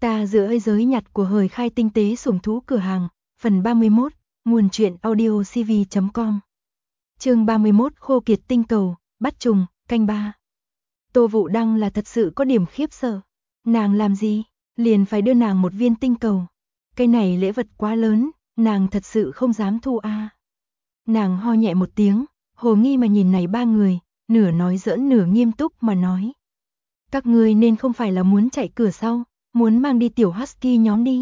Ta giữa giới nhặt của hời khai tinh tế sủng thú cửa hàng, phần 31, nguồn truyện audio cv.com. Chương 31 khô kiệt tinh cầu, bắt trùng, canh 3. Tô Vũ Đăng là thật sự có điểm khiếp sợ. Nàng làm gì? Liền phải đưa nàng một viên tinh cầu. Cái này lễ vật quá lớn, nàng thật sự không dám thu a. Nàng ho nhẹ một tiếng, hồ nghi mà nhìn này ba người, nửa nói giỡn nửa nghiêm túc mà nói. Các ngươi nên không phải là muốn chạy cửa sau, muốn mang đi tiểu husky nhóm đi.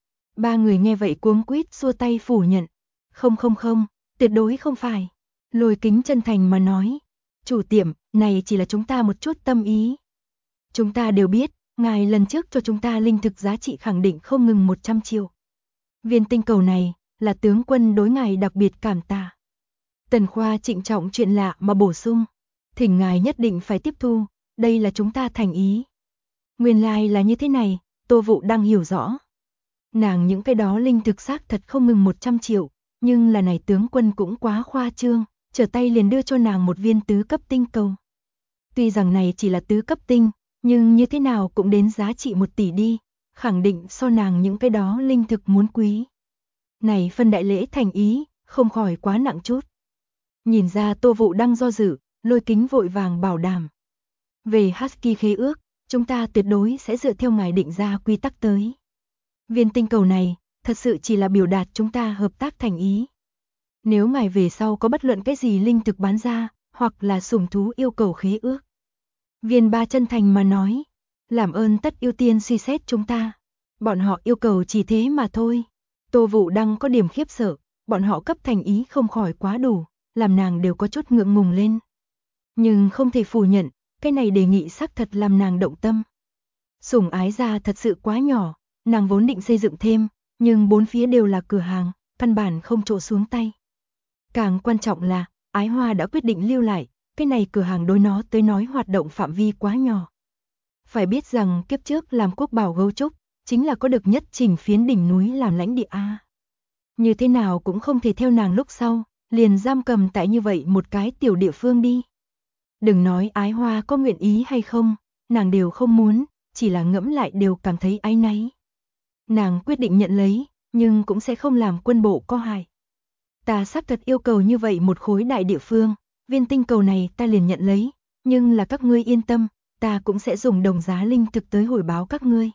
Ba người nghe vậy cuống quýt xua tay phủ nhận. Không, tuyệt đối không phải. Lôi Kính chân thành mà nói. Chủ tiệm, này chỉ là chúng ta một chút tâm ý. Chúng ta đều biết, ngài lần trước cho chúng ta linh thực giá trị khẳng định không ngừng 100 triệu. Viên tinh cầu này, là tướng quân đối ngài đặc biệt cảm tạ. Tần Khoa trịnh trọng chuyện lạ mà bổ sung. Thỉnh ngài nhất định phải tiếp thu, đây là chúng ta thành ý. Nguyên lai là như thế này, Tô Vũ Đăng hiểu rõ. Nàng những cái đó linh thực xác thật không ngừng 100 triệu, nhưng là này tướng quân cũng quá khoa trương, trở tay liền đưa cho nàng một viên tứ cấp tinh cầu. Tuy rằng này chỉ là tứ cấp tinh, nhưng như thế nào cũng đến giá trị 1 tỷ đi, khẳng định so nàng những cái đó linh thực muốn quý. Này phân đại lễ thành ý, không khỏi quá nặng chút. Nhìn ra Tô Vũ Đăng do dự, Lôi Kính vội vàng bảo đảm. Về Husky khế ước, chúng ta tuyệt đối sẽ dựa theo ngài định ra quy tắc tới. Viên tinh cầu này, thật sự chỉ là biểu đạt chúng ta hợp tác thành ý. Nếu ngài về sau có bất luận cái gì linh thực bán ra, hoặc là sủng thú yêu cầu khế ước. Viên Ba chân thành mà nói, làm ơn tất ưu tiên suy xét chúng ta. Bọn họ yêu cầu chỉ thế mà thôi. Tô Vũ Đăng có điểm khiếp sợ, bọn họ cấp thành ý không khỏi quá đủ, làm nàng đều có chút ngượng ngùng lên. Nhưng không thể phủ nhận, cái này đề nghị xác thật làm nàng động tâm. Sủng ái gia thật sự quá nhỏ, nàng vốn định xây dựng thêm, nhưng bốn phía đều là cửa hàng, căn bản không chỗ xuống tay. Càng quan trọng là, Ái Hoa đã quyết định lưu lại, cái này cửa hàng đối nó tới nói hoạt động phạm vi quá nhỏ. Phải biết rằng kiếp trước làm quốc bảo gấu trúc, chính là có được nhất chỉnh phiến đỉnh núi làm lãnh địa A. Như thế nào cũng không thể theo nàng lúc sau, liền giam cầm tại như vậy một cái tiểu địa phương đi. Đừng nói Ái Hoa có nguyện ý hay không, nàng đều không muốn, chỉ là ngẫm lại đều cảm thấy áy náy. Nàng quyết định nhận lấy, nhưng cũng sẽ không làm quân bộ có hại. Ta xác thật yêu cầu như vậy một khối đại địa phương, viên tinh cầu này ta liền nhận lấy, nhưng là các ngươi yên tâm, ta cũng sẽ dùng đồng giá linh thực tới hồi báo các ngươi.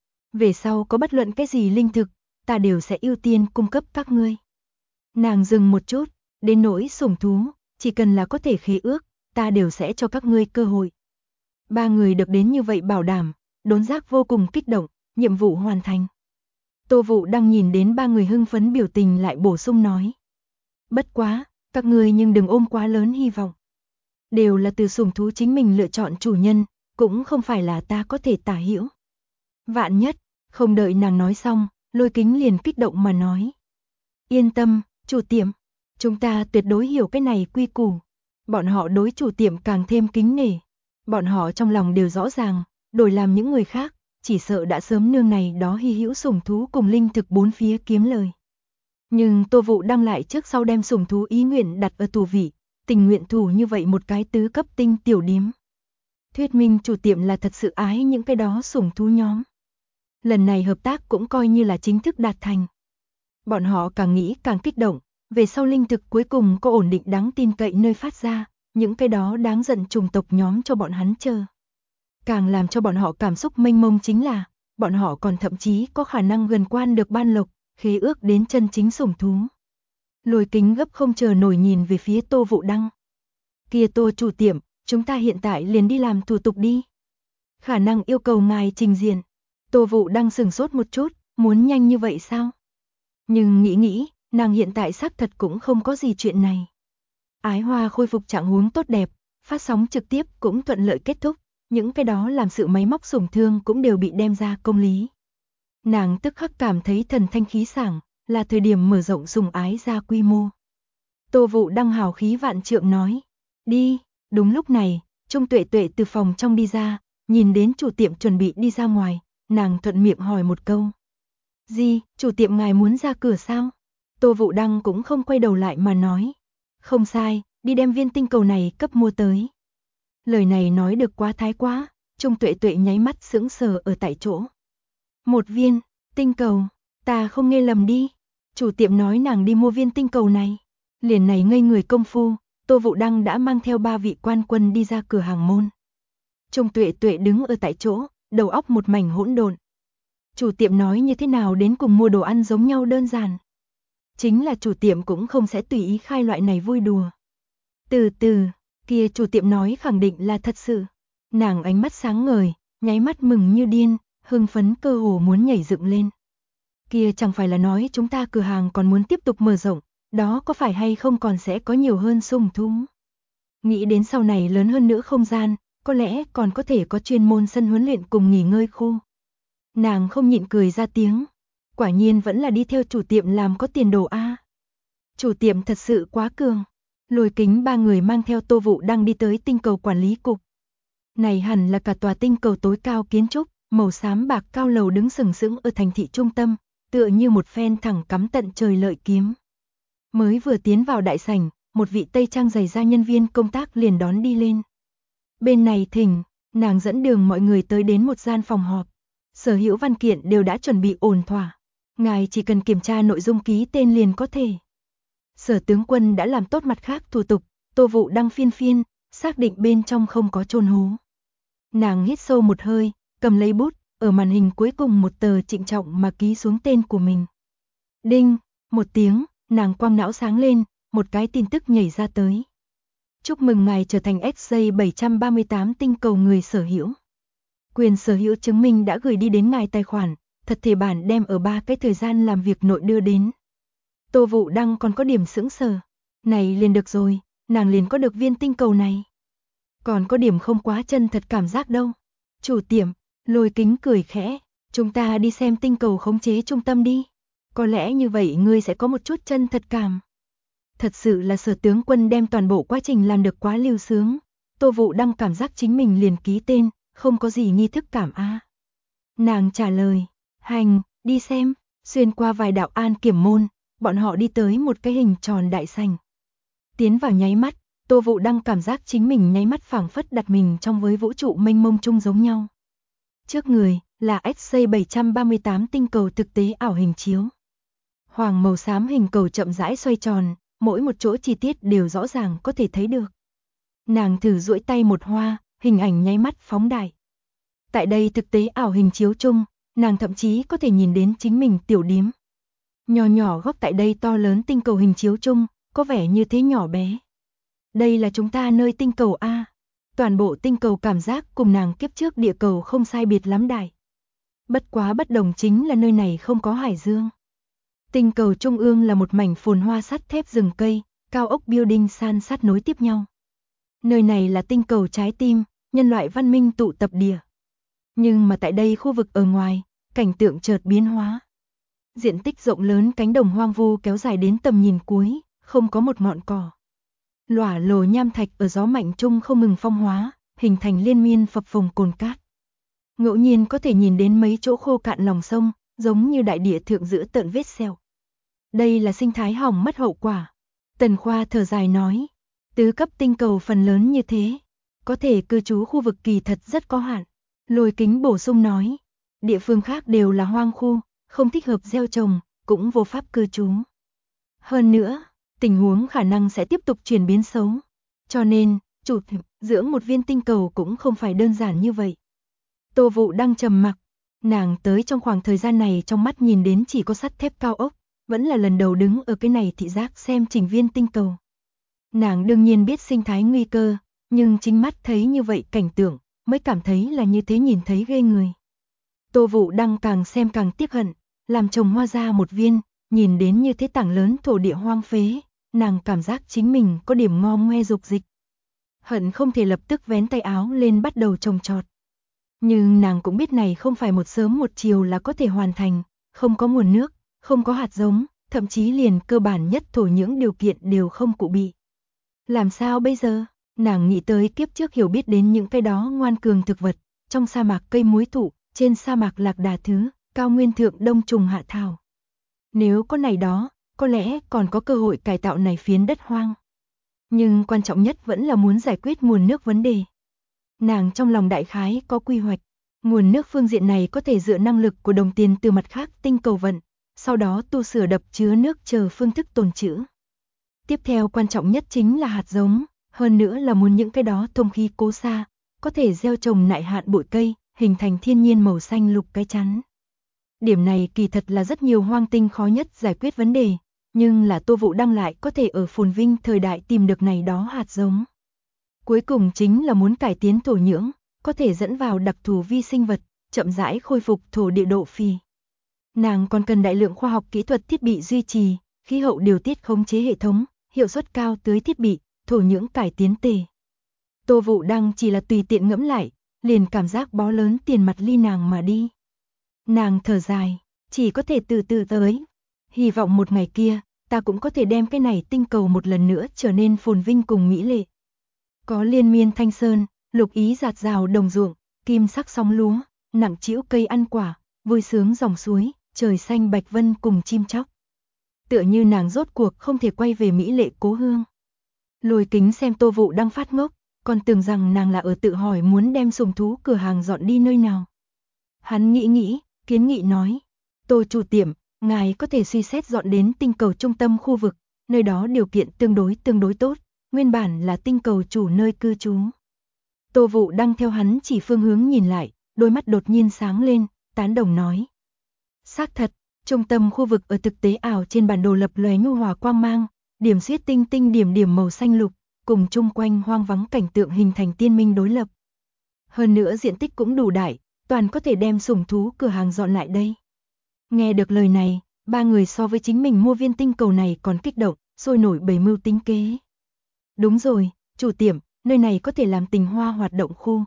Về sau có bất luận cái gì linh thực, ta đều sẽ ưu tiên cung cấp các ngươi. Nàng dừng một chút, đến nỗi sủng thú, chỉ cần là có thể khế ước, ta đều sẽ cho các ngươi cơ hội. Ba người được đến như vậy bảo đảm, Đốn Giác vô cùng kích động, nhiệm vụ hoàn thành. Tô Vũ Đăng nhìn đến ba người hưng phấn biểu tình lại bổ sung nói. Bất quá, các ngươi nhưng đừng ôm quá lớn hy vọng. Đều là từ sủng thú chính mình lựa chọn chủ nhân, cũng không phải là ta có thể tả hữu. Vạn nhất, không đợi nàng nói xong, Lôi Kính liền kích động mà nói. Yên tâm, chủ tiệm, chúng ta tuyệt đối hiểu cái này quy củ. Bọn họ đối chủ tiệm càng thêm kính nể. Bọn họ trong lòng đều rõ ràng, đổi làm những người khác, chỉ sợ đã sớm nương này đó hy hữu sủng thú cùng linh thực bốn phía kiếm lời. Nhưng Tô Vũ Đăng lại trước sau đem sủng thú ý nguyện đặt ở tù vị, tình nguyện thủ như vậy một cái tứ cấp tinh tiểu điếm. Thuyết minh chủ tiệm là thật sự ái những cái đó sủng thú nhóm. Lần này hợp tác cũng coi như là chính thức đạt thành. Bọn họ càng nghĩ càng kích động, về sau linh thực cuối cùng có ổn định đáng tin cậy nơi phát ra, những cái đó đáng giận chủng tộc nhóm cho bọn hắn chờ. Càng làm cho bọn họ cảm xúc mênh mông chính là, bọn họ còn thậm chí có khả năng gần quan được ban lộc, khế ước đến chân chính sủng thú. Lôi Kính gấp không chờ nổi nhìn về phía Tô Vũ Đăng. Kia Tô chủ tiệm, chúng ta hiện tại liền đi làm thủ tục đi. Khả năng yêu cầu ngài trình diện. Tô Vũ Đăng sửng sốt một chút, muốn nhanh như vậy sao? Nhưng nghĩ, nàng hiện tại xác thật cũng không có gì chuyện này. Ái Hoa khôi phục trạng huống tốt đẹp, phát sóng trực tiếp cũng thuận lợi kết thúc, những cái đó làm sự máy móc sủng thương cũng đều bị đem ra công lý. Nàng tức khắc cảm thấy thần thanh khí sảng, là thời điểm mở rộng sủng ái ra quy mô. Tô Vũ Đăng hào khí vạn trượng nói, đi. Đúng lúc này, Trung Tuệ Tuệ từ phòng trong đi ra, nhìn đến chủ tiệm chuẩn bị đi ra ngoài, nàng thuận miệng hỏi một câu. Gì, chủ tiệm ngài muốn ra cửa sao? Tô Vũ Đăng cũng không quay đầu lại mà nói. Không sai, đi đem viên tinh cầu này cấp mua tới. Lời này nói được quá thái quá, Trung Tuệ Tuệ nháy mắt sững sờ ở tại chỗ. 1 viên, tinh cầu, ta không nghe lầm đi. Chủ tiệm nói nàng đi mua viên tinh cầu này. Liền này ngây người công phu, Tô Vũ Đăng đã mang theo 3 vị quan quân đi ra cửa hàng môn. Trung Tuệ Tuệ đứng ở tại chỗ, đầu óc một mảnh hỗn độn. Chủ tiệm nói như thế nào đến cùng mua đồ ăn giống nhau đơn giản. Chính là chủ tiệm cũng không sẽ tùy ý khai loại này vui đùa. Từ từ, kia chủ tiệm nói khẳng định là thật sự. Nàng ánh mắt sáng ngời, nháy mắt mừng như điên, hưng phấn cơ hồ muốn nhảy dựng lên. Kia chẳng phải là nói chúng ta cửa hàng còn muốn tiếp tục mở rộng, đó có phải hay không còn sẽ có nhiều hơn sùng thú. Nghĩ đến sau này lớn hơn nữa không gian, có lẽ còn có thể có chuyên môn sân huấn luyện cùng nghỉ ngơi khu. Nàng không nhịn cười ra tiếng. Quả nhiên vẫn là đi theo chủ tiệm làm có tiền đồ a. Chủ tiệm thật sự quá cường. Lôi Kính 3 người mang theo Tô Vũ Đăng đi tới tinh cầu quản lý cục. Này hẳn là cả tòa tinh cầu tối cao kiến trúc, màu xám bạc cao lầu đứng sừng sững ở thành thị trung tâm, tựa như một phen thẳng cắm tận trời lợi kiếm. Mới vừa tiến vào đại sảnh, một vị Tây Trang giày da nhân viên công tác liền đón đi lên. Bên này thỉnh, nàng dẫn đường mọi người tới đến một gian phòng họp. Sở hữu văn kiện đều đã chuẩn bị ổn thỏa. Ngài chỉ cần kiểm tra nội dung ký tên liền có thể. Sở tướng quân đã làm tốt mặt khác thủ tục, Tô Vũ Đăng phiên phiên, xác định bên trong không có chôn hố. Nàng hít sâu một hơi, cầm lấy bút, ở màn hình cuối cùng một tờ trịnh trọng mà ký xuống tên của mình. Đinh, một tiếng, nàng quang não sáng lên, một cái tin tức nhảy ra tới. Chúc mừng ngài trở thành XJ738 tinh cầu người sở hữu. Quyền sở hữu chứng minh đã gửi đi đến ngài tài khoản, thật thể bản đem ở 3 cái thời gian làm việc nội đưa đến. Tô Vũ Đăng còn có điểm sững sờ. Này liền được rồi, nàng liền có được viên tinh cầu này. Còn có điểm không quá chân thật cảm giác đâu. Chủ tiệm, Lôi Kính cười khẽ, chúng ta đi xem tinh cầu khống chế trung tâm đi. Có lẽ như vậy ngươi sẽ có một chút chân thật cảm. Thật sự là Sở tướng quân đem toàn bộ quá trình làm được quá lưu sướng. Tô Vũ Đăng cảm giác chính mình liền ký tên, không có gì nghi thức cảm a. Nàng trả lời, hành, đi xem, xuyên qua vài đạo an kiểm môn, bọn họ đi tới một cái hình tròn đại sảnh. Tiến vào nháy mắt, Tô Vũ Đăng cảm giác chính mình nháy mắt phảng phất đặt mình trong với vũ trụ mênh mông chung giống nhau. Trước người là XJ738 tinh cầu thực tế ảo hình chiếu. Hoàng màu xám hình cầu chậm rãi xoay tròn, mỗi một chỗ chi tiết đều rõ ràng có thể thấy được. Nàng thử duỗi tay một hoa, hình ảnh nháy mắt phóng đại. Tại đây thực tế ảo hình chiếu chung, nàng thậm chí có thể nhìn đến chính mình tiểu điếm. Nhỏ nhỏ góc tại đây to lớn tinh cầu hình chiếu chung, có vẻ như thế nhỏ bé. Đây là chúng ta nơi tinh cầu A. Toàn bộ tinh cầu cảm giác cùng nàng kiếp trước địa cầu không sai biệt lắm đại. Bất quá bất đồng chính là nơi này không có hải dương. Tinh cầu trung ương là một mảnh phồn hoa sắt thép rừng cây, cao ốc building san sát nối tiếp nhau. Nơi này là tinh cầu trái tim, nhân loại văn minh tụ tập địa. Nhưng mà tại đây khu vực ở ngoài, cảnh tượng chợt biến hóa. Diện tích rộng lớn cánh đồng hoang vu kéo dài đến tầm nhìn cuối, không có một ngọn cỏ. Lỏa lồ nham thạch ở gió mạnh chung không ngừng phong hóa, hình thành liên miên phập phồng cồn cát. Ngẫu nhiên có thể nhìn đến mấy chỗ khô cạn lòng sông, giống như đại địa thượng giữa tận vết sẹo. Đây là sinh thái hỏng mất hậu quả. Tần Khoa thở dài nói, tứ cấp tinh cầu phần lớn như thế, có thể cư trú khu vực kỳ thật rất có hạn. Lôi Kính bổ sung nói, địa phương khác đều là hoang khu, không thích hợp gieo trồng, cũng vô pháp cư trú. Hơn nữa, tình huống khả năng sẽ tiếp tục chuyển biến xấu. Cho nên, chủ tiệm dưỡng một viên tinh cầu cũng không phải đơn giản như vậy. Tô Vũ Đăng trầm mặc, nàng tới trong khoảng thời gian này trong mắt nhìn đến chỉ có sắt thép cao ốc, vẫn là lần đầu đứng ở cái này thị giác xem trình viên tinh cầu. Nàng đương nhiên biết sinh thái nguy cơ, nhưng chính mắt thấy như vậy cảnh tượng, mới cảm thấy là như thế nhìn thấy ghê người. Tô Vũ Đăng càng xem càng tiếc hận, làm trồng hoa ra một viên, nhìn đến như thế tảng lớn thổ địa hoang phế, nàng cảm giác chính mình có điểm ngom ngoe dục dịch. Hận không thể lập tức vén tay áo lên bắt đầu trồng trọt. Nhưng nàng cũng biết này không phải một sớm một chiều là có thể hoàn thành, không có nguồn nước, không có hạt giống, thậm chí liền cơ bản nhất thổ những điều kiện đều không cụ bị. Làm sao bây giờ? Nàng nghĩ tới kiếp trước hiểu biết đến những cái đó ngoan cường thực vật, trong sa mạc cây muối thụ, trên sa mạc lạc đà thứ, cao nguyên thượng đông trùng hạ thảo. Nếu có này đó, có lẽ còn có cơ hội cải tạo này phiến đất hoang. Nhưng quan trọng nhất vẫn là muốn giải quyết nguồn nước vấn đề. Nàng trong lòng đại khái có quy hoạch, Nguồn nước phương diện này có thể dựa năng lực của đồng tiền từ mặt khác tinh cầu vận, sau đó tu sửa đập chứa nước chờ phương thức tồn trữ. Tiếp theo quan trọng nhất chính là hạt giống, hơn nữa là muốn những cái đó thông khí cố xa, có thể gieo trồng nại hạn bụi cây, hình thành thiên nhiên màu xanh lục cái chắn. Điểm này kỳ thật là rất nhiều hoang tinh khó nhất giải quyết vấn đề, nhưng là Tô Vũ Đăng lại có thể ở phồn vinh thời đại tìm được này đó hạt giống. Cuối cùng chính là muốn cải tiến thổ nhưỡng, có thể dẫn vào đặc thù vi sinh vật, chậm rãi khôi phục thổ địa độ phì. Nàng còn cần đại lượng khoa học kỹ thuật thiết bị duy trì, khí hậu điều tiết khống chế hệ thống, hiệu suất cao tưới thiết bị, thổ nhưỡng cải tiến tề. Tô Vũ Đăng chỉ là tùy tiện ngẫm lại, liền cảm giác bó lớn tiền mặt ly nàng mà đi. Nàng thở dài, chỉ có thể từ từ tới. Hy vọng một ngày kia, ta cũng có thể đem cái này tinh cầu một lần nữa trở nên phồn vinh cùng mỹ lệ. Có liên miên thanh sơn, lục ý rạt rào đồng ruộng, kim sắc sóng lúa, nặng trĩu cây ăn quả, vui sướng dòng suối, trời xanh bạch vân cùng chim chóc. Tựa như nàng rốt cuộc không thể quay về mỹ lệ cố hương. Lôi Kính xem Tô Vũ Đăng phát ngốc, còn tưởng rằng nàng là ở tự hỏi muốn đem sùng thú cửa hàng dọn đi nơi nào. Hắn nghĩ, kiến nghị nói, Tô chủ tiệm, ngài có thể suy xét dọn đến tinh cầu trung tâm khu vực, nơi đó điều kiện tương đối tốt, nguyên bản là tinh cầu chủ nơi cư trú. Tô Vũ Đăng theo hắn chỉ phương hướng nhìn lại, đôi mắt đột nhiên sáng lên, tán đồng nói. Xác thật, trung tâm khu vực ở thực tế ảo trên bản đồ lập lóe nhu hòa quang mang, điểm xuyết tinh tinh điểm màu xanh lục, cùng chung quanh hoang vắng cảnh tượng hình thành tiên minh đối lập. Hơn nữa diện tích cũng đủ đại, toàn có thể đem sủng thú cửa hàng dọn lại đây. Nghe được lời này, ba người so với chính mình mua viên tinh cầu này còn kích động, sôi nổi bày mưu tính kế. Đúng rồi, chủ tiệm, nơi này có thể làm tình hoa hoạt động khu.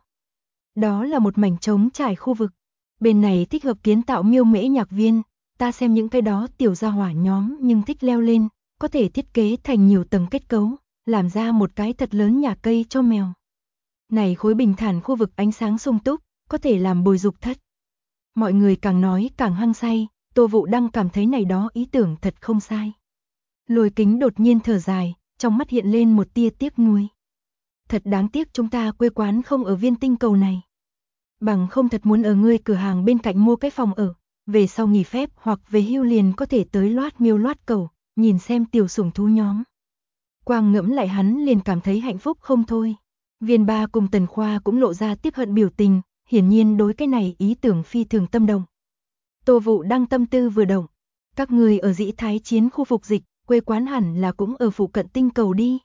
Đó là một mảnh trống trải khu vực. Bên này thích hợp kiến tạo miêu mễ nhạc viên, ta xem những cái đó tiểu gia hỏa nhóm nhưng thích leo lên, có thể thiết kế thành nhiều tầng kết cấu, làm ra một cái thật lớn nhà cây cho mèo. Này khối bình thản khu vực ánh sáng sung túc, có thể làm bồi dục thất. Mọi người càng nói càng hăng say, Tô Vũ Đăng cảm thấy này đó ý tưởng thật không sai. Lôi Kính đột nhiên thở dài, trong mắt hiện lên một tia tiếc nuối. Thật đáng tiếc chúng ta quê quán không ở viên tinh cầu này. Bằng không thật muốn ở ngươi cửa hàng bên cạnh mua cái phòng ở, về sau nghỉ phép hoặc về hưu liền có thể tới loát miêu loát cầu, nhìn xem tiểu sủng thú nhóm. Quang ngẫm lại hắn liền cảm thấy hạnh phúc không thôi. Viên Ba cùng Tần Khoa cũng lộ ra tiếc hận biểu tình, hiển nhiên đối cái này ý tưởng phi thường tâm động. Tô Vũ Đăng tâm tư vừa động, các người ở Dĩ Thái Chiến khu phục dịch, quê quán hẳn là cũng ở phụ cận tinh cầu đi.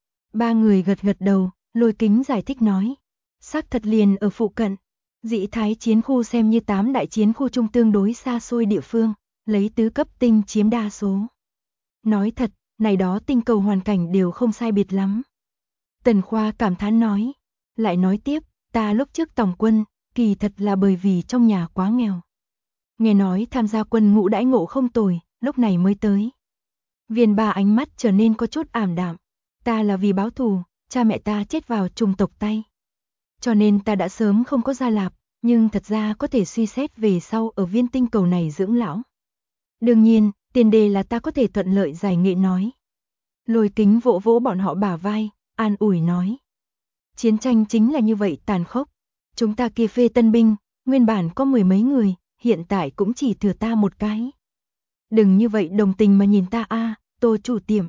Ba người gật đầu, Lôi Kính giải thích nói, xác thật liền ở phụ cận. Dĩ Thái Chiến khu xem như 8 đại chiến khu trung tương đối xa xôi địa phương, lấy tứ cấp tinh chiếm đa số. Nói thật, này đó tinh cầu hoàn cảnh đều không sai biệt lắm. Tần Khoa cảm thán nói, lại nói tiếp, ta lúc trước tòng quân, kỳ thật là bởi vì trong nhà quá nghèo. Nghe nói tham gia quân ngũ đãi ngộ không tồi, lúc này mới tới. Viên Ba ánh mắt trở nên có chút ảm đạm, ta là vì báo thù, cha mẹ ta chết vào trùng tộc tay. Cho nên ta đã sớm không có gia lạp, nhưng thật ra có thể suy xét về sau ở viên tinh cầu này dưỡng lão. Đương nhiên, tiền đề là ta có thể thuận lợi giải nghệ nói. Lôi Kính vỗ vỗ bọn họ bả vai, an ủi nói. Chiến tranh chính là như vậy tàn khốc. Chúng ta kia phê tân binh, nguyên bản có 10 mấy người, hiện tại cũng chỉ thừa ta một cái. Đừng như vậy đồng tình mà nhìn ta a, Tô chủ tiệm.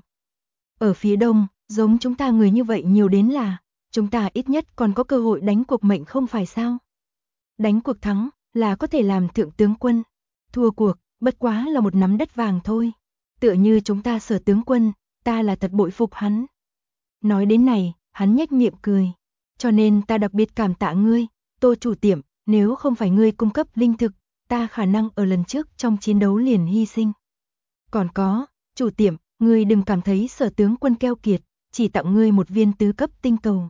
Ở phía đông, giống chúng ta người như vậy nhiều đến là, chúng ta ít nhất còn có cơ hội đánh cuộc mệnh không phải sao? Đánh cuộc thắng là có thể làm thượng tướng quân, thua cuộc bất quá là một nắm đất vàng thôi. Tựa như chúng ta Sở tướng quân, ta là thật bội phục hắn. Nói đến này, hắn nhếch miệng cười. Cho nên ta đặc biệt cảm tạ ngươi, Tô chủ tiệm, nếu không phải ngươi cung cấp linh thực, ta khả năng ở lần trước trong chiến đấu liền hy sinh. Còn có, chủ tiệm, ngươi đừng cảm thấy Sở tướng quân keo kiệt, chỉ tặng ngươi một viên tứ cấp tinh cầu.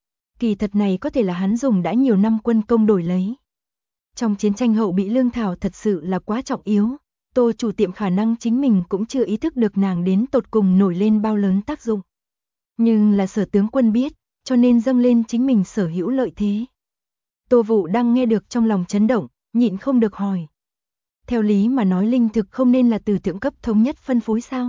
Kỳ thật này có thể là hắn dùng đã nhiều năm quân công đổi lấy. Trong chiến tranh hậu bị lương thảo thật sự là quá trọng yếu, Tô chủ tiệm khả năng chính mình cũng chưa ý thức được nàng đến tột cùng nổi lên bao lớn tác dụng. Nhưng là Sở tướng quân biết, cho nên dâng lên chính mình sở hữu lợi thế. Tô Vũ Đăng nghe được trong lòng chấn động, nhịn không được hỏi. Theo lý mà nói linh thực không nên là từ thượng cấp thống nhất phân phối sao?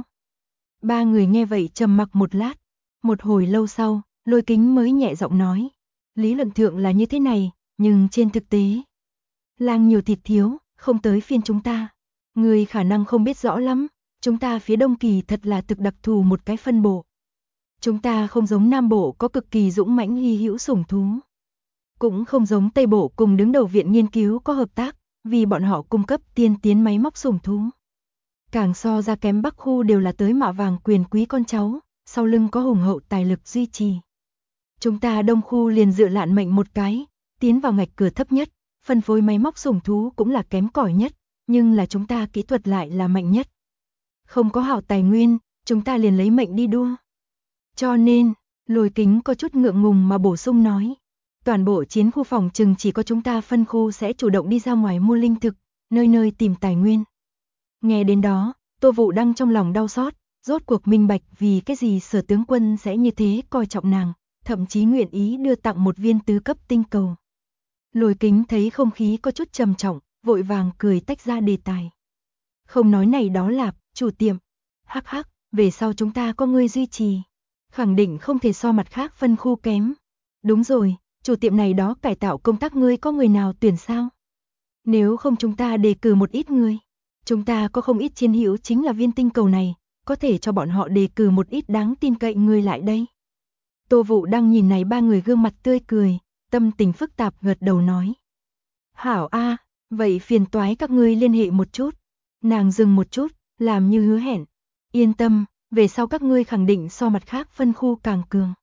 Ba người nghe vậy trầm mặc một lát, một hồi lâu sau, Lôi Kính mới nhẹ giọng nói. Lý luận thượng là như thế này, nhưng trên thực tế, Lang nhiều thịt thiếu, không tới phiên chúng ta. Người khả năng không biết rõ lắm, chúng ta phía Đông Kỳ thật là thực đặc thù một cái phân bộ. Chúng ta không giống Nam Bộ có cực kỳ dũng mãnh hy hữu sủng thú. Cũng không giống Tây Bộ cùng đứng đầu viện nghiên cứu có hợp tác, vì bọn họ cung cấp tiên tiến máy móc sủng thú. Càng so ra kém Bắc khu đều là tới mạ vàng quyền quý con cháu, sau lưng có hùng hậu tài lực duy trì. Chúng ta Đông khu liền dựa lạn mệnh một cái, tiến vào ngạch cửa thấp nhất, phân phối máy móc sủng thú cũng là kém cỏi nhất, nhưng là chúng ta kỹ thuật lại là mạnh nhất. Không có hảo tài nguyên, chúng ta liền lấy mệnh đi đua. Cho nên, Lôi Kính có chút ngượng ngùng mà bổ sung nói. Toàn bộ chiến khu phòng chừng chỉ có chúng ta phân khu sẽ chủ động đi ra ngoài mua linh thực, nơi nơi tìm tài nguyên. Nghe đến đó, Tô Vũ Đăng trong lòng đau xót, rốt cuộc minh bạch vì cái gì Sở tướng quân sẽ như thế coi trọng nàng, thậm chí nguyện ý đưa tặng một viên tứ cấp tinh cầu. Lôi Kính thấy không khí có chút trầm trọng, vội vàng cười tách ra đề tài. Không nói này đó lạp, chủ tiệm. Hắc hắc, về sau chúng ta có ngươi duy trì. Khẳng định không thể so mặt khác phân khu kém. Đúng rồi, chủ tiệm này đó cải tạo công tác ngươi có người nào tuyển sao? Nếu không chúng ta đề cử một ít người. Chúng ta có không ít chiến hữu chính là viên tinh cầu này, có thể cho bọn họ đề cử một ít đáng tin cậy người lại đây. Tô Vũ đang nhìn này ba người gương mặt tươi cười, tâm tình phức tạp gật đầu nói. Hảo a, vậy phiền toái các ngươi liên hệ một chút. Nàng dừng một chút, làm như hứa hẹn. Yên tâm, về sau các ngươi khẳng định so mặt khác phân khu càng cường.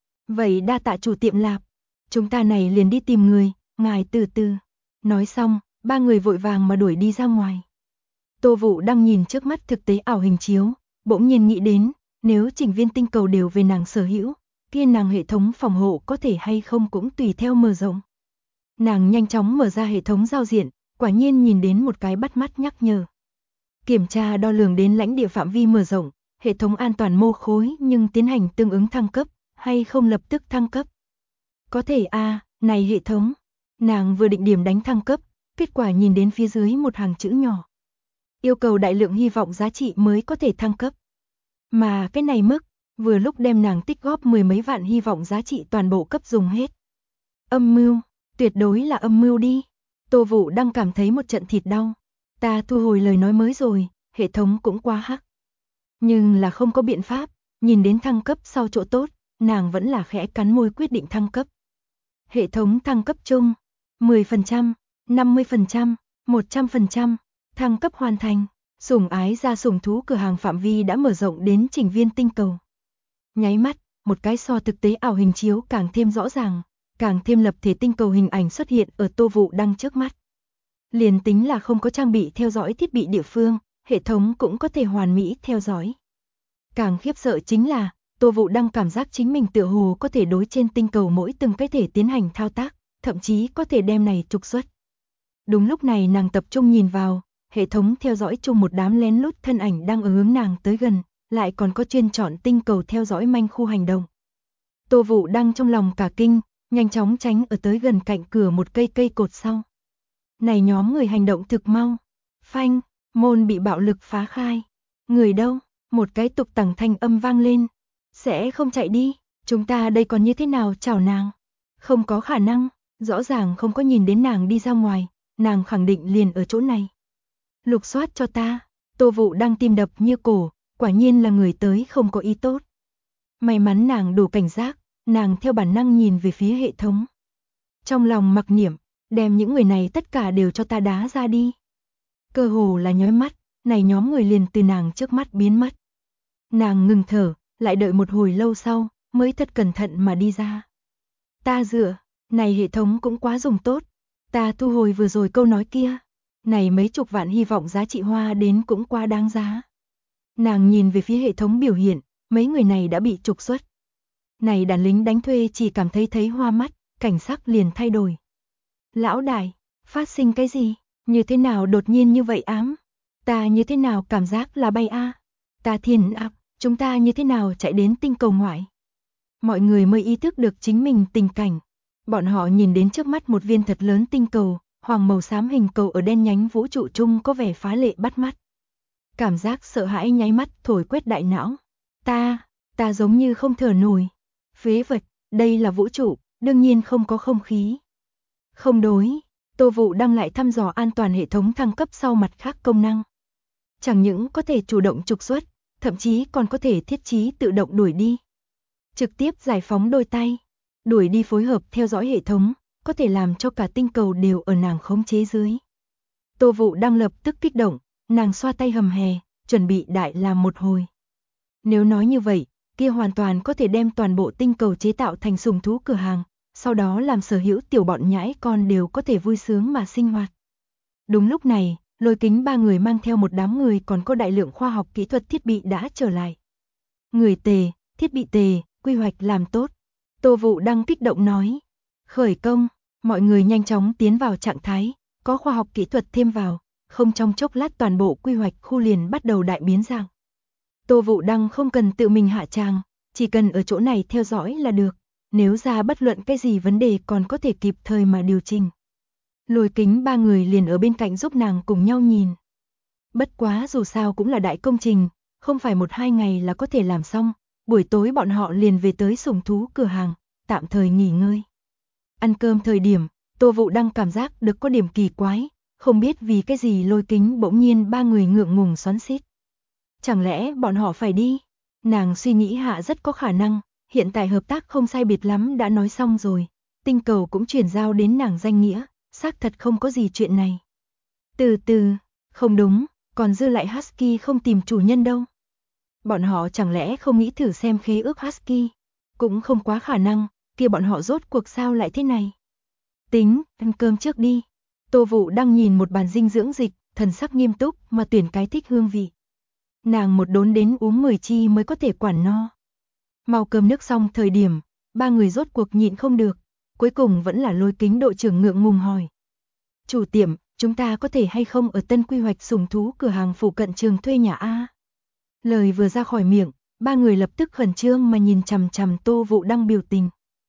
Vậy đa tạ chủ tiệm lạp, chúng ta này liền đi tìm người, ngài từ từ. Nói xong, ba người vội vàng mà đuổi đi ra ngoài. Tô Vũ đang nhìn trước mắt thực tế ảo hình chiếu, bỗng nhiên nghĩ đến, nếu chỉnh viên tinh cầu đều về nàng sở hữu, kia nàng hệ thống phòng hộ có thể hay không cũng tùy theo mở rộng. Nàng nhanh chóng mở ra hệ thống giao diện, quả nhiên nhìn đến một cái bắt mắt nhắc nhở. Kiểm tra đo lường đến lãnh địa phạm vi mở rộng, hệ thống an toàn mô khối nhưng tiến hành tương ứng thăng cấp, hay không lập tức thăng cấp. Có thể này hệ thống. Nàng vừa định điểm đánh thăng cấp, kết quả nhìn đến phía dưới một hàng chữ nhỏ. Yêu cầu đại lượng hy vọng giá trị mới có thể thăng cấp. Mà cái này mức, vừa lúc đem nàng tích góp mười mấy vạn hy vọng giá trị toàn bộ cấp dùng hết. Âm mưu, tuyệt đối là âm mưu đi. Tô Vũ đang cảm thấy một trận thịt đau. Ta thu hồi lời nói mới rồi, hệ thống cũng quá hắc. Nhưng là không có biện pháp, nhìn đến thăng cấp sau chỗ tốt, nàng vẫn là khẽ cắn môi quyết định thăng cấp. Hệ thống thăng cấp chung, 10%, 50%, 100%, thăng cấp hoàn thành, sủng ái ra sủng thú cửa hàng phạm vi đã mở rộng đến chỉnh viên tinh cầu. Nháy mắt, một cái so thực tế ảo hình chiếu càng thêm rõ ràng, càng thêm lập thể tinh cầu hình ảnh xuất hiện ở Tô Vũ Đăng trước mắt. Liền tính là không có trang bị theo dõi thiết bị địa phương, hệ thống cũng có thể hoàn mỹ theo dõi. Càng khiếp sợ chính là, Tô Vũ Đăng cảm giác chính mình tựa hồ có thể đối trên tinh cầu mỗi từng cái thể tiến hành thao tác, thậm chí có thể đem này trục xuất. Đúng lúc này nàng tập trung nhìn vào, hệ thống theo dõi chung một đám lén lút thân ảnh đang ở hướng nàng tới gần, lại còn có chuyên chọn tinh cầu theo dõi manh khu hành động. Tô Vũ Đăng trong lòng cả kinh, nhanh chóng tránh ở tới gần cạnh cửa một cây cột sau. Này nhóm người hành động thực mau. Phanh, môn bị bạo lực phá khai. Người đâu? Một cái tục tằng thanh âm vang lên. Sẽ không chạy đi, chúng ta đây còn như thế nào chào nàng? Không có khả năng, rõ ràng không có nhìn đến nàng đi ra ngoài, nàng khẳng định liền ở chỗ này. Lục soát cho ta, Tô Vũ đang tim đập như cổ, quả nhiên là người tới không có ý tốt. May mắn nàng đủ cảnh giác, nàng theo bản năng nhìn về phía hệ thống. Trong lòng mặc niệm, đem những người này tất cả đều cho ta đá ra đi. Cơ hồ là nháy mắt, này nhóm người liền từ nàng trước mắt biến mất. Nàng ngừng thở, lại đợi một hồi lâu sau, mới thật cẩn thận mà đi ra. Ta dựa, này hệ thống cũng quá dùng tốt. Ta thu hồi vừa rồi câu nói kia. Này mấy chục vạn hy vọng giá trị hoa đến cũng quá đáng giá. Nàng nhìn về phía hệ thống biểu hiện, mấy người này đã bị trục xuất. Này đàn lính đánh thuê chỉ cảm thấy hoa mắt, cảnh sắc liền thay đổi. Lão đại, phát sinh cái gì? Như thế nào đột nhiên như vậy ám? Ta như thế nào cảm giác là bay Ta thiên áp, chúng ta như thế nào chạy đến tinh cầu ngoại? Mọi người mới ý thức được chính mình tình cảnh. Bọn họ nhìn đến trước mắt một viên thật lớn tinh cầu, hoàng màu xám hình cầu ở đen nhánh vũ trụ chung có vẻ phá lệ bắt mắt. Cảm giác sợ hãi nháy mắt thổi quét đại não. Ta giống như không thở nổi. Phế vật, đây là vũ trụ, đương nhiên không có không khí. Không đối, Tô Vũ Đăng lại thăm dò an toàn hệ thống thăng cấp sau mặt khác công năng. Chẳng những có thể chủ động trục xuất, thậm chí còn có thể thiết trí tự động đuổi đi. Trực tiếp giải phóng đôi tay, đuổi đi phối hợp theo dõi hệ thống, có thể làm cho cả tinh cầu đều ở nàng khống chế dưới. Tô Vũ Đăng lập tức kích động, nàng xoa tay hầm hè, chuẩn bị đại làm một hồi. Nếu nói như vậy, kia hoàn toàn có thể đem toàn bộ tinh cầu chế tạo thành sùng thú cửa hàng, sau đó làm sở hữu tiểu bọn nhãi con đều có thể vui sướng mà sinh hoạt. Đúng lúc này, Lôi Kính ba người mang theo một đám người còn có đại lượng khoa học kỹ thuật thiết bị đã trở lại. Người tề, thiết bị tề, quy hoạch làm tốt. Tô Vũ Đăng kích động nói. Khởi công, mọi người nhanh chóng tiến vào trạng thái, có khoa học kỹ thuật thêm vào, không trong chốc lát toàn bộ quy hoạch khu liền bắt đầu đại biến dạng. Tô Vũ Đăng không cần tự mình hạ tràng, chỉ cần ở chỗ này theo dõi là được, nếu ra bất luận cái gì vấn đề còn có thể kịp thời mà điều chỉnh. Lôi Kính ba người liền ở bên cạnh giúp nàng cùng nhau nhìn. Bất quá dù sao cũng là đại công trình, không phải 1-2 ngày là có thể làm xong, buổi tối bọn họ liền về tới sủng thú cửa hàng, tạm thời nghỉ ngơi. Ăn cơm thời điểm, Tô Vũ Đăng cảm giác được có điểm kỳ quái, không biết vì cái gì Lôi Kính bỗng nhiên ba người ngượng ngùng xoắn xít. Chẳng lẽ bọn họ phải đi? Nàng suy nghĩ hạ rất có khả năng, hiện tại hợp tác không sai biệt lắm đã nói xong rồi, tinh cầu cũng chuyển giao đến nàng danh nghĩa, xác thật không có gì chuyện này. Từ từ, không đúng, còn dư lại Husky không tìm chủ nhân đâu. Bọn họ chẳng lẽ không nghĩ thử xem khế ước Husky? Cũng không quá khả năng, kia bọn họ rốt cuộc sao lại thế này? Tính, ăn cơm trước đi. Tô Vũ đang nhìn một bàn dinh dưỡng dịch, thần sắc nghiêm túc mà tuyển cái thích hương vị. Nàng một đốn đến uống 10 chi mới có thể quản no. Mau cơm nước xong thời điểm, ba người rốt cuộc nhịn không được, cuối cùng vẫn là Lôi Kính đội trưởng ngượng ngùng hỏi. Chủ tiệm, chúng ta có thể hay không ở tân quy hoạch sủng thú cửa hàng phụ cận trường thuê nhà A? Lời vừa ra khỏi miệng, ba người lập tức khẩn trương mà nhìn chằm chằm Tô Vũ Đăng biểu tình.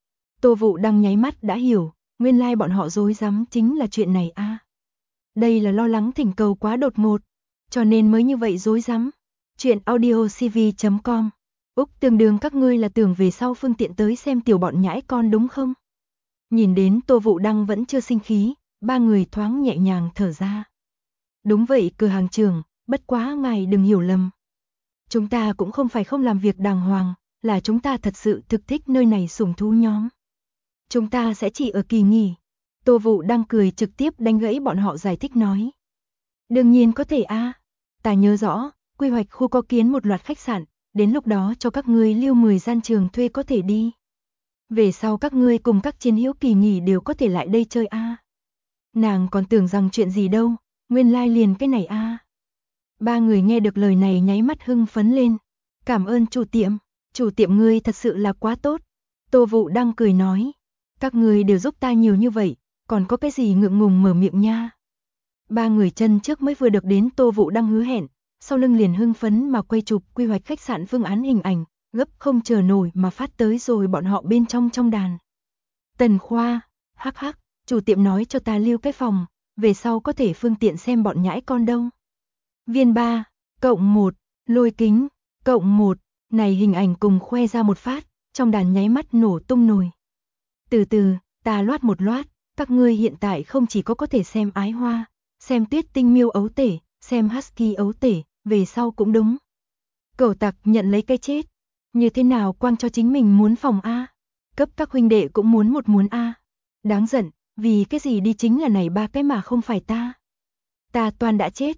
Tô Vũ Đăng nháy mắt đã hiểu, nguyên lai bọn họ rối rắm chính là chuyện này A. Đây là lo lắng thỉnh cầu quá đột ngột, cho nên mới như vậy rối rắm. Chuyện audiocv.com. Úc tương đương các ngươi là tưởng về sau phương tiện tới xem tiểu bọn nhãi con đúng không? Nhìn đến Tô Vũ Đăng vẫn chưa sinh khí, ba người thoáng nhẹ nhàng thở ra. Đúng vậy cửa hàng trưởng, bất quá ngài đừng hiểu lầm. Chúng ta cũng không phải không làm việc đàng hoàng, là chúng ta thật sự thực thích nơi này sủng thú nhóm. Chúng ta sẽ chỉ ở kỳ nghỉ. Tô Vũ Đăng cười trực tiếp đánh gãy bọn họ giải thích nói. Đương nhiên có thể a, ta nhớ rõ, quy hoạch khu có kiến một loạt khách sạn, đến lúc đó cho các ngươi lưu 10 gian trường thuê có thể đi. Về sau các ngươi cùng các chiến hữu kỳ nghỉ đều có thể lại đây chơi a. Nàng còn tưởng rằng chuyện gì đâu, nguyên lai liền cái này a. Ba người nghe được lời này nháy mắt hưng phấn lên. Cảm ơn chủ tiệm ngươi thật sự là quá tốt. Tô Vũ Đăng cười nói, các ngươi đều giúp ta nhiều như vậy, còn có cái gì ngượng ngùng mở miệng nha. Ba người chân trước mới vừa được đến Tô Vũ Đăng hứa hẹn, sau lưng liền hưng phấn mà quay chụp quy hoạch khách sạn phương án hình ảnh, gấp không chờ nổi mà phát tới rồi bọn họ bên trong đàn. Tần Khoa, hắc hắc, chủ tiệm nói cho ta lưu cái phòng, về sau có thể phương tiện xem bọn nhãi con đâu. Viên 3, cộng 1, Lôi Kính, cộng 1, này hình ảnh cùng khoe ra một phát, trong đàn nháy mắt nổ tung nồi. Từ từ, ta loát một loát, các ngươi hiện tại không chỉ có thể xem ái hoa, xem tuyết tinh miêu ấu tể, xem husky ấu tể, về sau cũng đúng. Cẩu tặc nhận lấy cái chết, như thế nào quang cho chính mình muốn phòng A, cấp các huynh đệ cũng muốn A. Đáng giận, vì cái gì đi chính là này ba cái mà không phải ta. Ta toàn đã chết,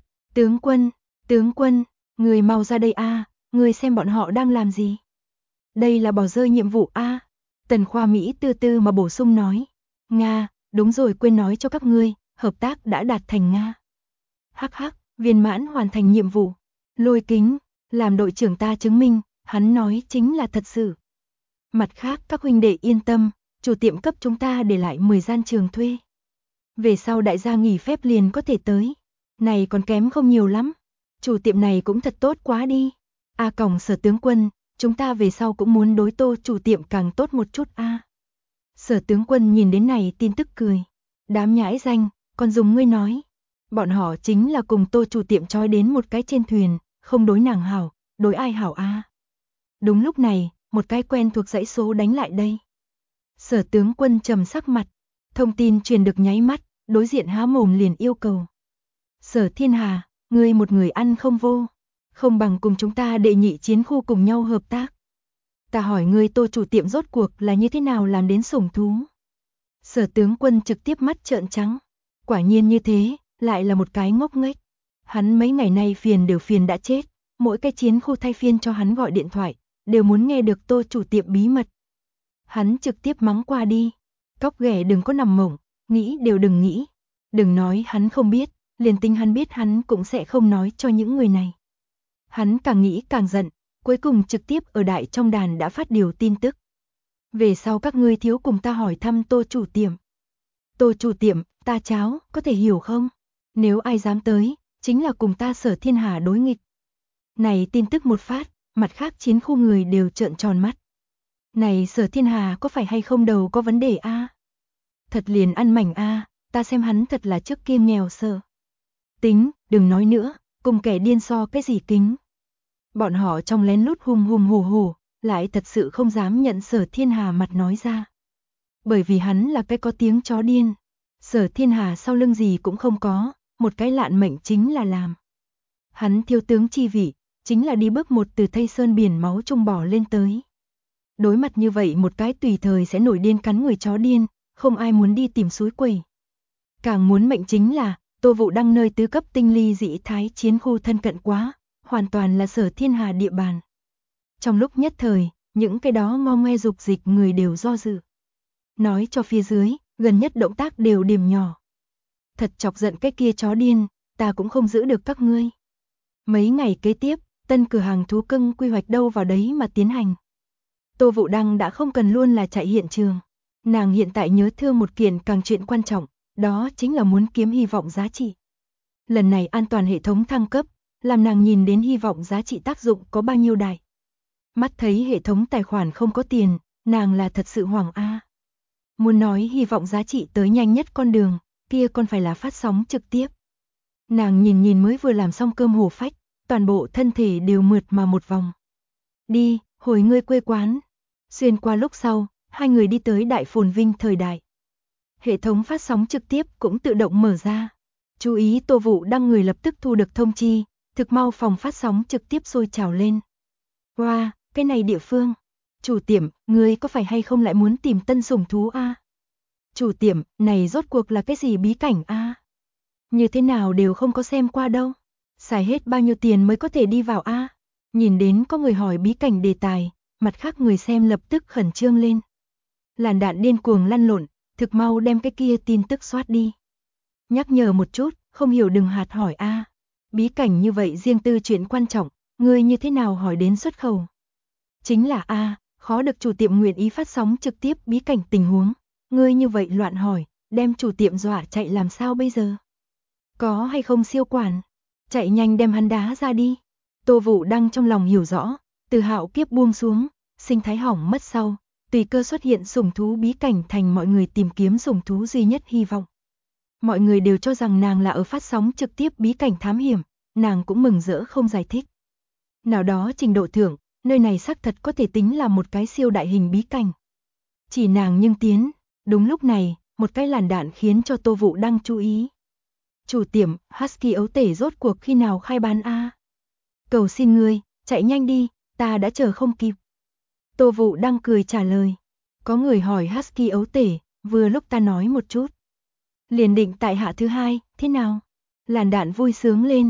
tướng quân, người mau ra đây A, người xem bọn họ đang làm gì. Đây là bỏ rơi nhiệm vụ A. Tần Khoa Mỹ từ từ mà bổ sung nói. Nga, đúng rồi quên nói cho các ngươi, hợp tác đã đạt thành Nga. Hắc hắc, viên mãn hoàn thành nhiệm vụ. Lôi Kính, làm đội trưởng ta chứng minh, hắn nói chính là thật sự. Mặt khác các huynh đệ yên tâm, chủ tiệm cấp chúng ta để lại 10 gian trường thuê. Về sau đại gia nghỉ phép liền có thể tới. Này còn kém không nhiều lắm. Chủ tiệm này cũng thật tốt quá đi. A còng Sở tướng quân, chúng ta về sau cũng muốn đối Tô chủ tiệm càng tốt một chút a. Sở tướng quân nhìn đến này tin tức cười. Đám nhãi danh, còn dùng ngươi nói. Bọn họ chính là cùng Tô chủ tiệm trói đến một cái trên thuyền, không đối nàng hảo, đối ai hảo a. Đúng lúc này, một cái quen thuộc dãy số đánh lại đây. Sở tướng quân trầm sắc mặt, thông tin truyền được nháy mắt, đối diện há mồm liền yêu cầu. Sở Thiên Hà, ngươi một người ăn không vô, không bằng cùng chúng ta đệ nhị chiến khu cùng nhau hợp tác. Ta hỏi ngươi Tô chủ tiệm rốt cuộc là như thế nào làm đến sủng thú? Sở tướng quân trực tiếp mắt trợn trắng. Quả nhiên như thế, lại là một cái ngốc nghếch. Hắn mấy ngày nay phiền đều phiền đã chết, mỗi cái chiến khu thay phiên cho hắn gọi điện thoại, đều muốn nghe được Tô chủ tiệm bí mật. Hắn trực tiếp mắng qua đi. Cóc ghẻ đừng có nằm mộng, nghĩ đều đừng nghĩ. Đừng nói hắn không biết, liền tính hắn biết hắn cũng sẽ không nói cho những người này. Hắn càng nghĩ càng giận, cuối cùng trực tiếp ở đại trong đàn đã phát điều tin tức. Về sau các ngươi thiếu cùng ta hỏi thăm Tô chủ tiệm. Tô chủ tiệm, ta cháo, có thể hiểu không? Nếu ai dám tới, chính là cùng ta Sở Thiên Hà đối nghịch. Này tin tức một phát, mặt khác chiến khu người đều trợn tròn mắt. Này Sở Thiên Hà có phải hay không đầu có vấn đề a? Thật liền ăn mảnh a, ta xem hắn thật là trước kia nghèo sợ. Tính, đừng nói nữa, cùng kẻ điên so cái gì kính. Bọn họ trong lén lút hùng hùng hổ hổ, lại thật sự không dám nhận Sở Thiên Hà mặt nói ra. Bởi vì hắn là cái có tiếng chó điên. Sở Thiên Hà sau lưng gì cũng không có, một cái lạn mệnh chính là làm. Hắn thiếu tướng chi vị, chính là đi bước một từ Thây Sơn biển máu trung bỏ lên tới. Đối mặt như vậy một cái tùy thời sẽ nổi điên cắn người chó điên, không ai muốn đi tìm suối quẩy. Càng muốn mệnh chính là, Tô Vũ Đăng nơi tứ cấp tinh ly dị thái chiến khu thân cận quá, hoàn toàn là Sở Thiên Hà địa bàn. Trong lúc nhất thời, những cái đó ngo ngoe dục dịch người đều do dự. Nói cho phía dưới, gần nhất động tác đều điểm nhỏ. Thật chọc giận cái kia chó điên, ta cũng không giữ được các ngươi. Mấy ngày kế tiếp, tân cửa hàng thú cưng quy hoạch đâu vào đấy mà tiến hành. Tô Vũ Đăng đã không cần luôn là chạy hiện trường. Nàng hiện tại nhớ thương một kiện càng chuyện quan trọng, đó chính là muốn kiếm hy vọng giá trị. Lần này an toàn hệ thống thăng cấp, làm nàng nhìn đến hy vọng giá trị tác dụng có bao nhiêu đại. Mắt thấy hệ thống tài khoản không có tiền, nàng là thật sự hoảng a. Muốn nói hy vọng giá trị tới nhanh nhất con đường, kia còn phải là phát sóng trực tiếp. Nàng nhìn mới vừa làm xong cơm hổ phách, toàn bộ thân thể đều mượt mà một vòng. Đi, hồi ngươi quê quán. Xuyên qua lúc sau, hai người đi tới đại phồn vinh thời đại. Hệ thống phát sóng trực tiếp cũng tự động mở ra. Chú ý Tô Vũ Đăng người lập tức thu được thông chi, thực mau phòng phát sóng trực tiếp sôi trào lên. Wow, cái này địa phương. Chủ tiệm, ngươi có phải hay không lại muốn tìm tân sủng thú a? Chủ tiệm, này rốt cuộc là cái gì bí cảnh a? Như thế nào đều không có xem qua đâu. Xài hết bao nhiêu tiền mới có thể đi vào a? Nhìn đến có người hỏi bí cảnh đề tài, mặt khác người xem lập tức khẩn trương lên. Làn đạn điên cuồng lăn lộn, thực mau đem cái kia tin tức soát đi. Nhắc nhở một chút, không hiểu đừng hạt hỏi a. Bí cảnh như vậy riêng tư chuyện quan trọng, ngươi như thế nào hỏi đến xuất khẩu? Chính là a, khó được chủ tiệm nguyện ý phát sóng trực tiếp bí cảnh tình huống. Ngươi như vậy loạn hỏi, đem chủ tiệm dọa chạy làm sao bây giờ? Có hay không siêu quản? Chạy nhanh đem hắn đá ra đi. Tô Vũ Đăng trong lòng hiểu rõ, từ hạo kiếp buông xuống, sinh thái hỏng mất sau, tùy cơ xuất hiện sủng thú bí cảnh thành mọi người tìm kiếm sủng thú duy nhất hy vọng. Mọi người đều cho rằng nàng là ở phát sóng trực tiếp bí cảnh thám hiểm, nàng cũng mừng rỡ không giải thích. Nào đó trình độ thưởng, nơi này xác thật có thể tính là một cái siêu đại hình bí cảnh. Chỉ nàng nhưng tiến, đúng lúc này, một cái làn đạn khiến cho Tô Vũ Đăng chú ý. Chủ tiệm, Husky ấu tể rốt cuộc khi nào khai bán a? Cầu xin ngươi, chạy nhanh đi, ta đã chờ không kịp. Tô Vũ Đăng cười trả lời. Có người hỏi Husky ấu tể, vừa lúc ta nói một chút. Liền định tại hạ thứ hai, thế nào? Làn đạn vui sướng lên.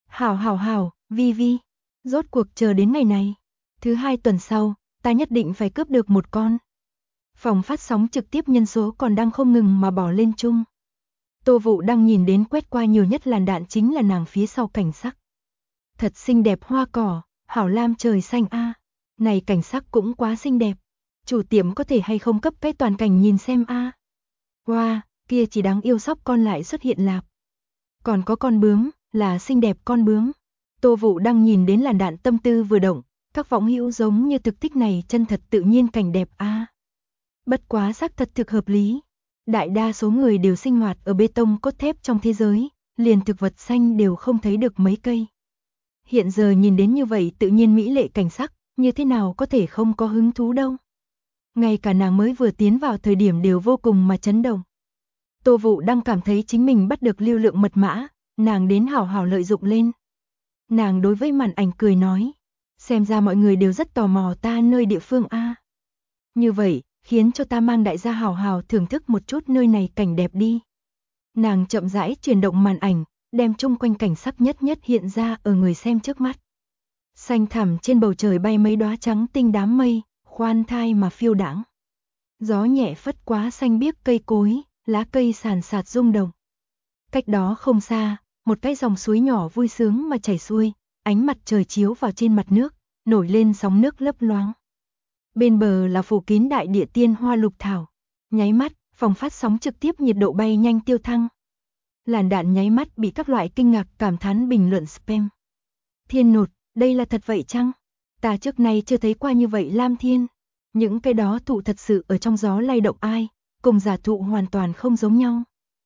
Hảo, vi vi. Rốt cuộc chờ đến ngày này. Thứ hai tuần sau, ta nhất định phải cướp được một con. Phòng phát sóng trực tiếp nhân số còn đang không ngừng mà bỏ lên chung. Tô Vũ Đăng nhìn đến quét qua nhiều nhất làn đạn chính là nàng phía sau cảnh sắc. Thật xinh đẹp hoa cỏ, hảo lam trời xanh a. Này cảnh sắc cũng quá xinh đẹp. Chủ tiệm có thể hay không cấp cái toàn cảnh nhìn xem a. Wow, kia chỉ đáng yêu sóc con lại xuất hiện lạp. Còn có con bướm, là xinh đẹp con bướm. Tô Vũ Đăng nhìn đến làn đạn tâm tư vừa động, các võng hữu giống như thực tích này chân thật tự nhiên cảnh đẹp a. Bất quá xác thật thực hợp lý. Đại đa số người đều sinh hoạt ở bê tông cốt thép trong thế giới, liền thực vật xanh đều không thấy được mấy cây. Hiện giờ nhìn đến như vậy tự nhiên mỹ lệ cảnh sắc, như thế nào có thể không có hứng thú đâu. Ngay cả nàng mới vừa tiến vào thời điểm đều vô cùng mà chấn động. Tô Vũ đang cảm thấy chính mình bắt được lưu lượng mật mã, nàng đến hảo hảo lợi dụng lên. Nàng đối với màn ảnh cười nói, xem ra mọi người đều rất tò mò ta nơi địa phương a. Như vậy, khiến cho ta mang đại gia hảo hảo thưởng thức một chút nơi này cảnh đẹp đi. Nàng chậm rãi chuyển động màn ảnh, đem chung quanh cảnh sắc nhất nhất hiện ra ở người xem trước mắt. Xanh thẳm trên bầu trời bay mấy đóa trắng tinh đám mây, khoan thai mà phiêu đãng. Gió nhẹ phất quá xanh biếc cây cối, lá cây sàn sạt rung động. Cách đó không xa, một cái dòng suối nhỏ vui sướng mà chảy xuôi, ánh mặt trời chiếu vào trên mặt nước, nổi lên sóng nước lấp loáng. Bên bờ là phủ kín đại địa tiên hoa lục thảo. Nháy mắt, phòng phát sóng trực tiếp nhiệt độ bay nhanh tiêu thăng. Làn đạn nháy mắt bị các loại kinh ngạc cảm thán bình luận spam. Thiên nột, đây là thật vậy chăng? Ta trước nay chưa thấy qua như vậy Lam Thiên. Những cái đó thụ thật sự ở trong gió lay động ai, cùng giả thụ hoàn toàn không giống nhau.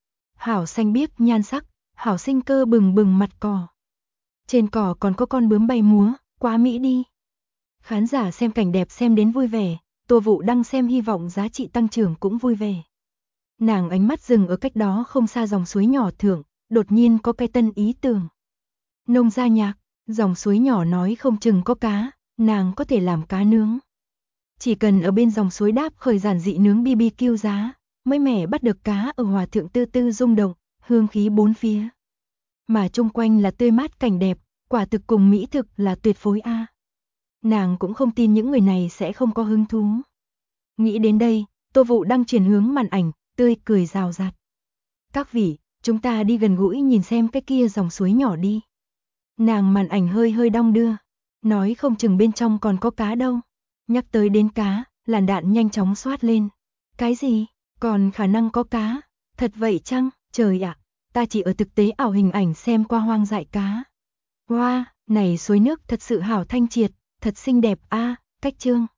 Hảo xanh biếc nhan sắc, hảo sinh cơ bừng bừng mặt cỏ. Trên cỏ còn có con bướm bay múa, quá mỹ đi. Khán giả xem cảnh đẹp xem đến vui vẻ, Tô Vũ Đăng xem hy vọng giá trị tăng trưởng cũng vui vẻ. Nàng ánh mắt dừng ở cách đó không xa dòng suối nhỏ thượng, đột nhiên có cái tân ý tưởng. Nông gia nhạc, dòng suối nhỏ nói không chừng có cá, nàng có thể làm cá nướng. Chỉ cần ở bên dòng suối đáp khởi giản dị nướng BBQ giá, mới mẻ bắt được cá ở hòa thượng tư tư rung động, hương khí bốn phía. Mà chung quanh là tươi mát cảnh đẹp, quả thực cùng mỹ thực là tuyệt phối a. Nàng cũng không tin những người này sẽ không có hứng thú. Nghĩ đến đây, Tô Vũ Đăng chuyển hướng màn ảnh, tươi cười rào rạt. Các vị, chúng ta đi gần gũi nhìn xem cái kia dòng suối nhỏ đi. Nàng màn ảnh hơi hơi đong đưa, nói không chừng bên trong còn có cá đâu. Nhắc tới đến cá, làn đạn nhanh chóng xoát lên. Cái gì? Còn khả năng có cá? Thật vậy chăng? Trời ạ, ta chỉ ở thực tế ảo hình ảnh xem qua hoang dại cá. Wow, này suối nước thật sự hảo thanh triệt, thật xinh đẹp a, cách chương.